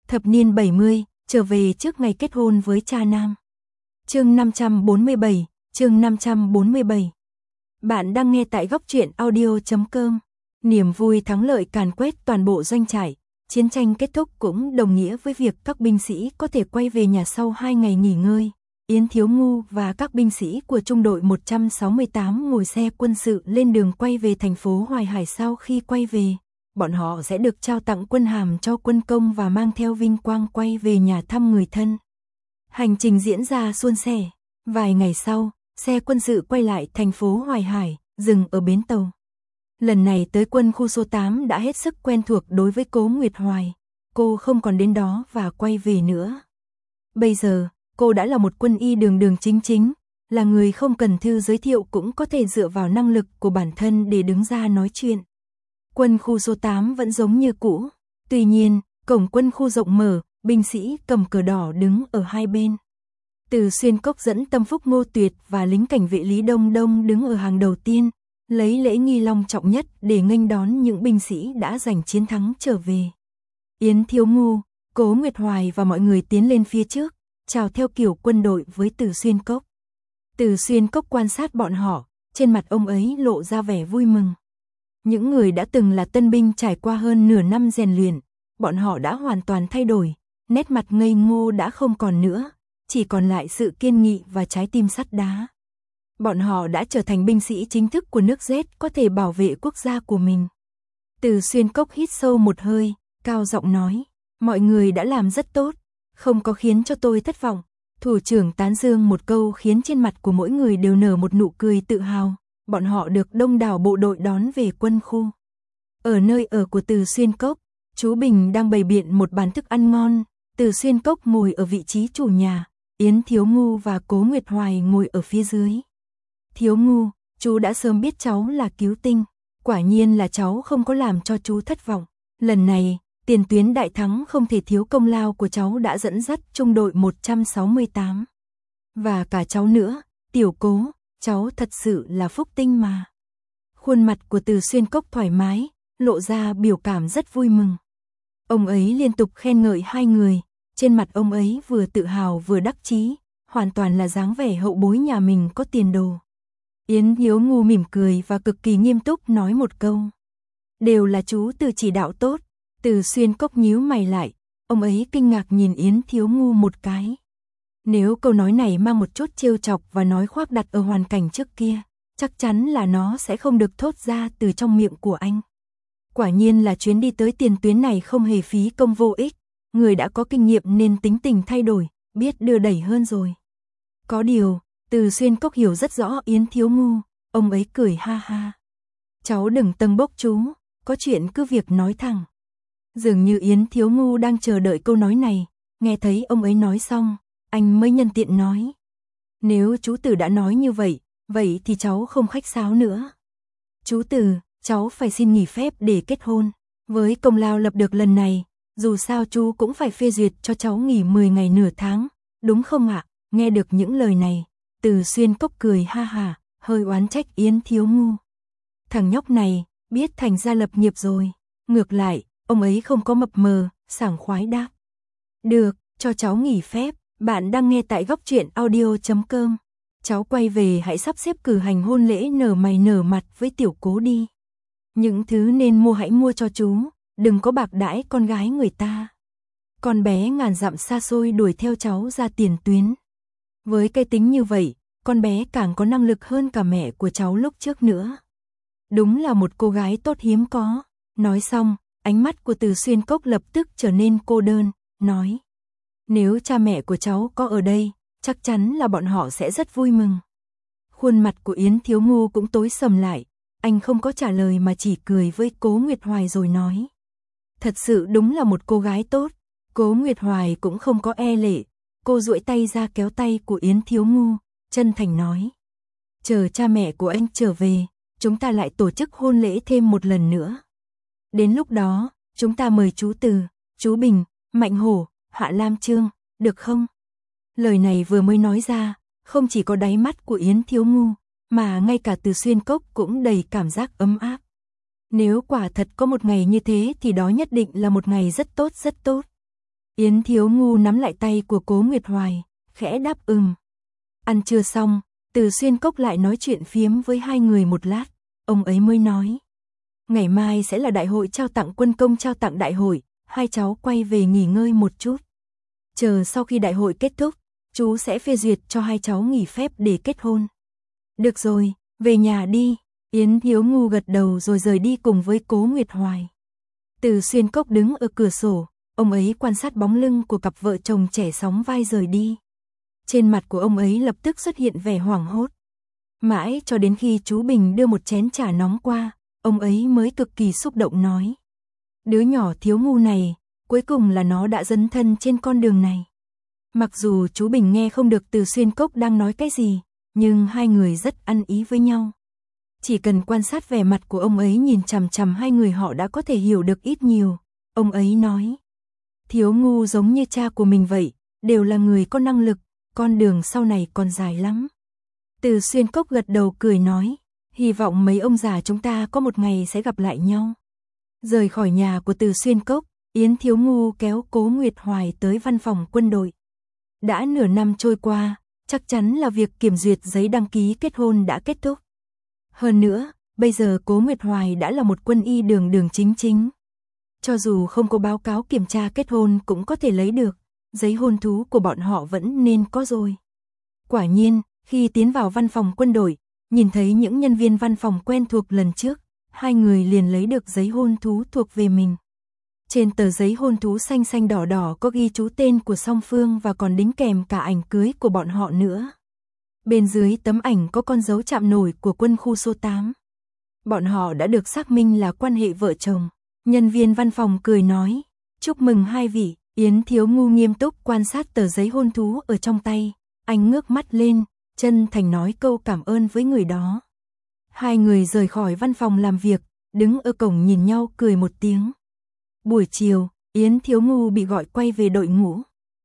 Thập niên 70, trở về trước ngày kết hôn với cha nam. Chương 547, chương 547. Bạn đang nghe tại góc truyện audio.com. Niềm vui thắng lợi càn quét toàn bộ doanh trại. Chiến tranh kết thúc cũng đồng nghĩa với việc các binh sĩ có thể quay về nhà sau 2 ngày nghỉ ngơi. Yến Thiếu Ngu và các binh sĩ của trung đội 168 ngồi xe quân sự lên đường quay về thành phố Hoài Hải. Sau khi quay về, bọn họ sẽ được trao tặng quân hàm cho quân công và mang theo vinh quang quay về nhà thăm người thân. Hành trình diễn ra suôn sẻ. Vài ngày sau, xe quân sự quay lại thành phố Hoài Hải, dừng ở bến tàu. Lần này tới quân khu số 8 đã hết sức quen thuộc đối với Cố Nguyệt Hoài. Cô không còn đến đó và quay về nữa. Bây giờ, cô đã là một quân y đường đường chính chính, là người không cần thư giới thiệu cũng có thể dựa vào năng lực của bản thân để đứng ra nói chuyện. Quân khu số 8 vẫn giống như cũ. Tuy nhiên, cổng quân khu rộng mở, binh sĩ cầm cờ đỏ đứng ở hai bên. Từ Xuyên Cốc dẫn Tâm Phúc Ngô Tuyệt và lính cảnh vệ Lý Đông Đông đứng ở hàng đầu tiên, lấy lễ nghi long trọng nhất để nghênh đón những binh sĩ đã giành chiến thắng trở về. Yến Thiếu Ngu, Cố Nguyệt Hoài và mọi người tiến lên phía trước, chào theo kiểu quân đội với Từ Xuyên Cốc. Từ Xuyên Cốc quan sát bọn họ, trên mặt ông ấy lộ ra vẻ vui mừng. Những người đã từng là tân binh trải qua hơn nửa năm rèn luyện, bọn họ đã hoàn toàn thay đổi, nét mặt ngây ngô đã không còn nữa, chỉ còn lại sự kiên nghị và trái tim sắt đá. Bọn họ đã trở thành binh sĩ chính thức của nước Z, có thể bảo vệ quốc gia của mình. Từ Xuyên Cốc hít sâu một hơi, cao giọng nói, mọi người đã làm rất tốt, không có khiến cho tôi thất vọng. Thủ trưởng tán dương một câu khiến trên mặt của mỗi người đều nở một nụ cười tự hào. Bọn họ được đông đảo bộ đội đón về quân khu. Ở nơi ở của Từ Xuyên Cốc, chú Bình đang bày biện một bàn thức ăn ngon. Từ Xuyên Cốc ngồi ở vị trí chủ nhà, Yến Thiếu Ngu và Cố Nguyệt Hoài ngồi ở phía dưới. Thiếu Ngu, chú đã sớm biết cháu là cứu tinh, quả nhiên là cháu không có làm cho chú thất vọng. Lần này, tiền tuyến đại thắng không thể thiếu công lao của cháu đã dẫn dắt trung đội 168. Và cả cháu nữa, Tiểu Cố, cháu thật sự là phúc tinh mà. Khuôn mặt của Từ Xuyên Cốc thoải mái, lộ ra biểu cảm rất vui mừng. Ông ấy liên tục khen ngợi hai người, trên mặt ông ấy vừa tự hào vừa đắc chí, hoàn toàn là dáng vẻ hậu bối nhà mình có tiền đồ. Yến Thiếu Ngu mỉm cười và cực kỳ nghiêm túc nói một câu. Đều là chú Từ chỉ đạo tốt. Từ Xuyên Cốc nhíu mày lại, ông ấy kinh ngạc nhìn Yến Thiếu Ngu một cái. Nếu câu nói này mang một chút trêu chọc và nói khoác đặt ở hoàn cảnh trước kia, chắc chắn là nó sẽ không được thốt ra từ trong miệng của anh. Quả nhiên là chuyến đi tới tiền tuyến này không hề phí công vô ích, người đã có kinh nghiệm nên tính tình thay đổi, biết đưa đẩy hơn rồi. Có điều, Từ Xuyên Cốc hiểu rất rõ Yến Thiếu Ngu, ông ấy cười ha ha. Cháu đừng tâng bốc chú, có chuyện cứ việc nói thẳng. Dường như Yến Thiếu Ngu đang chờ đợi câu nói này, nghe thấy ông ấy nói xong, anh mới nhân tiện nói. Nếu chú Từ đã nói như vậy, vậy thì cháu không khách sáo nữa. Chú Từ, cháu phải xin nghỉ phép để kết hôn. Với công lao lập được lần này, dù sao chú cũng phải phê duyệt cho cháu nghỉ 10 ngày nửa tháng, đúng không ạ? Nghe được những lời này, Từ Xuyên Cốc cười ha ha, hơi oán trách Yến Thiếu Ngu. Thằng nhóc này, biết thành ra lập nghiệp rồi. Ngược lại, ông ấy không có mập mờ, sảng khoái đáp. Được, cho cháu nghỉ phép. Bạn đang nghe tại góc truyện audio.com. Cháu quay về hãy sắp xếp cử hành hôn lễ nở mày nở mặt với Tiểu Cố đi. Những thứ nên mua hãy mua cho chú, đừng có bạc đãi con gái người ta. Con bé ngàn dặm xa xôi đuổi theo cháu ra tiền tuyến. Với cái tính như vậy, con bé càng có năng lực hơn cả mẹ của cháu lúc trước nữa. Đúng là một cô gái tốt hiếm có. Nói xong, ánh mắt của Từ Xuyên Cốc lập tức trở nên cô đơn, nói. Nếu cha mẹ của cháu có ở đây, chắc chắn là bọn họ sẽ rất vui mừng. Khuôn mặt của Yến Thiếu Ngu cũng tối sầm lại, anh không có trả lời mà chỉ cười với Cố Nguyệt Hoài rồi nói. Thật sự đúng là một cô gái tốt. Cố Nguyệt Hoài cũng không có e lệ, cô duỗi tay ra kéo tay của Yến Thiếu Ngu, chân thành nói. Chờ cha mẹ của anh trở về, chúng ta lại tổ chức hôn lễ thêm một lần nữa. Đến lúc đó, chúng ta mời chú Từ, chú Bình, Mạnh Hổ, Hạ Lam Trương, được không? Lời này vừa mới nói ra, không chỉ có đáy mắt của Yến Thiếu Ngu, mà ngay cả Từ Xuyên Cốc cũng đầy cảm giác ấm áp. Nếu quả thật có một ngày như thế thì đó nhất định là một ngày rất tốt rất tốt. Yến Thiếu Ngu nắm lại tay của Cố Nguyệt Hoài, khẽ đáp Ăn trưa xong, Từ Xuyên Cốc lại nói chuyện phiếm với hai người một lát, ông ấy mới nói. Ngày mai sẽ là đại hội trao tặng quân công trao tặng đại hội, hai cháu quay về nghỉ ngơi một chút. Chờ sau khi đại hội kết thúc, chú sẽ phê duyệt cho hai cháu nghỉ phép để kết hôn. Được rồi, về nhà đi. Yến Thiếu Ngu gật đầu rồi rời đi cùng với Cố Nguyệt Hoài. Từ Xuyên Cốc đứng ở cửa sổ, ông ấy quan sát bóng lưng của cặp vợ chồng trẻ sóng vai rời đi. Trên mặt của ông ấy lập tức xuất hiện vẻ hoảng hốt. Mãi cho đến khi chú Bình đưa một chén trà nóng qua, ông ấy mới cực kỳ xúc động nói. Đứa nhỏ Thiếu Ngu này, cuối cùng là nó đã dấn thân trên con đường này. Mặc dù chú Bình nghe không được Từ Xuyên Cốc đang nói cái gì, nhưng hai người rất ăn ý với nhau. Chỉ cần quan sát vẻ mặt của ông ấy nhìn chằm chằm hai người họ đã có thể hiểu được ít nhiều. Ông ấy nói, Thiếu Ngu giống như cha của mình vậy, đều là người có năng lực, con đường sau này còn dài lắm. Từ Xuyên Cốc gật đầu cười nói, hy vọng mấy ông già chúng ta có một ngày sẽ gặp lại nhau. Rời khỏi nhà của Từ Xuyên Cốc, Yến Thiếu Ngu kéo Cố Nguyệt Hoài tới văn phòng quân đội. Đã nửa năm trôi qua, chắc chắn là việc kiểm duyệt giấy đăng ký kết hôn đã kết thúc. Hơn nữa, bây giờ Cố Nguyệt Hoài đã là một quân y đường đường chính chính. Cho dù không có báo cáo kiểm tra kết hôn cũng có thể lấy được, giấy hôn thú của bọn họ vẫn nên có rồi. Quả nhiên, khi tiến vào văn phòng quân đội, nhìn thấy những nhân viên văn phòng quen thuộc lần trước, hai người liền lấy được giấy hôn thú thuộc về mình. Trên tờ giấy hôn thú xanh xanh đỏ đỏ có ghi chú tên của song phương và còn đính kèm cả ảnh cưới của bọn họ nữa. Bên dưới tấm ảnh có con dấu chạm nổi của quân khu số 8. Bọn họ đã được xác minh là quan hệ vợ chồng. Nhân viên văn phòng cười nói, chúc mừng hai vị. Yến Thiếu Ngu nghiêm túc quan sát tờ giấy hôn thú ở trong tay. Anh ngước mắt lên, chân thành nói câu cảm ơn với người đó. Hai người rời khỏi văn phòng làm việc, đứng ở cổng nhìn nhau cười một tiếng. Buổi chiều, Yến Thiếu Ngu bị gọi quay về đội ngũ.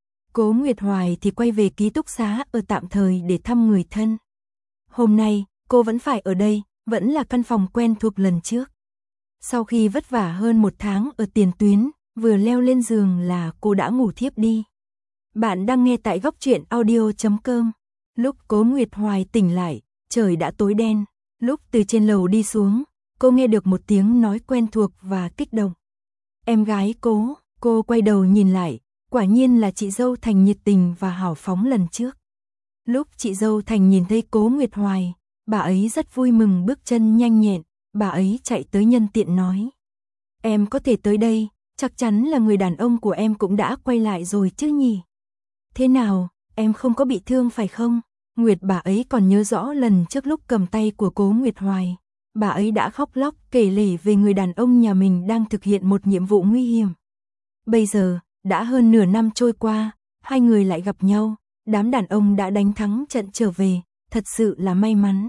Cố Nguyệt Hoài thì quay về ký túc xá ở tạm thời để thăm người thân. Hôm nay, cô vẫn phải ở đây, vẫn là căn phòng quen thuộc lần trước. Sau khi vất vả hơn một tháng ở tiền tuyến, vừa leo lên giường là cô đã ngủ thiếp đi. Bạn đang nghe tại góc truyện audio.com. Lúc Cố Nguyệt Hoài tỉnh lại, trời đã tối đen. Lúc từ trên lầu đi xuống, cô nghe được một tiếng nói quen thuộc và kích động. Em gái cô quay đầu nhìn lại, quả nhiên là chị dâu Thành nhiệt tình và hào phóng lần trước. Lúc chị dâu Thành nhìn thấy Cố Nguyệt Hoài, bà ấy rất vui mừng bước chân nhanh nhẹn, bà ấy chạy tới nhân tiện nói. Em có thể tới đây, chắc chắn là người đàn ông của em cũng đã quay lại rồi chứ nhỉ? Thế nào, em không có bị thương phải không? Nguyệt bà ấy còn nhớ rõ lần trước lúc cầm tay của Cố Nguyệt Hoài. Bà ấy đã khóc lóc kể lể về người đàn ông nhà mình đang thực hiện một nhiệm vụ nguy hiểm. Bây giờ, đã hơn nửa năm trôi qua, hai người lại gặp nhau, đám đàn ông đã đánh thắng trận trở về, thật sự là may mắn.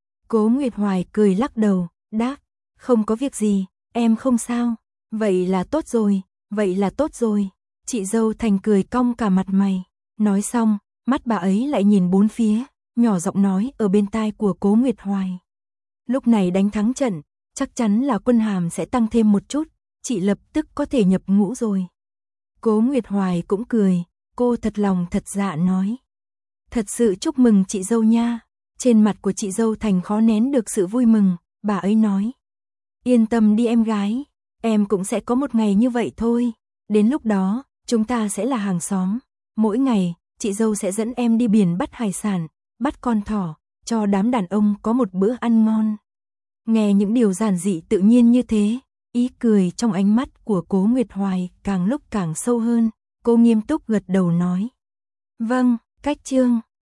Cố Nguyệt Hoài cười lắc đầu, đáp, không có việc gì, em không sao, vậy là tốt rồi, vậy là tốt rồi. Chị dâu Thành cười cong cả mặt mày, nói xong, mắt bà ấy lại nhìn bốn phía, nhỏ giọng nói ở bên tai của Cố Nguyệt Hoài. Lúc này đánh thắng trận, chắc chắn là quân hàm sẽ tăng thêm một chút, chị lập tức có thể nhập ngũ rồi. Cố Nguyệt Hoài cũng cười, cô thật lòng thật dạ nói. Thật sự chúc mừng chị dâu nha. Trên mặt của chị dâu Thành khó nén được sự vui mừng, bà ấy nói. Yên tâm đi em gái, em cũng sẽ có một ngày như vậy thôi. Đến lúc đó, chúng ta sẽ là hàng xóm. Mỗi ngày, chị dâu sẽ dẫn em đi biển bắt hải sản, bắt con thỏ, cho đám đàn ông có một bữa ăn ngon. Nghe những điều giản dị tự nhiên như thế, ý cười trong ánh mắt của Cố Nguyệt Hoài càng lúc càng sâu hơn, cô nghiêm túc gật đầu nói. Vâng, cách chương.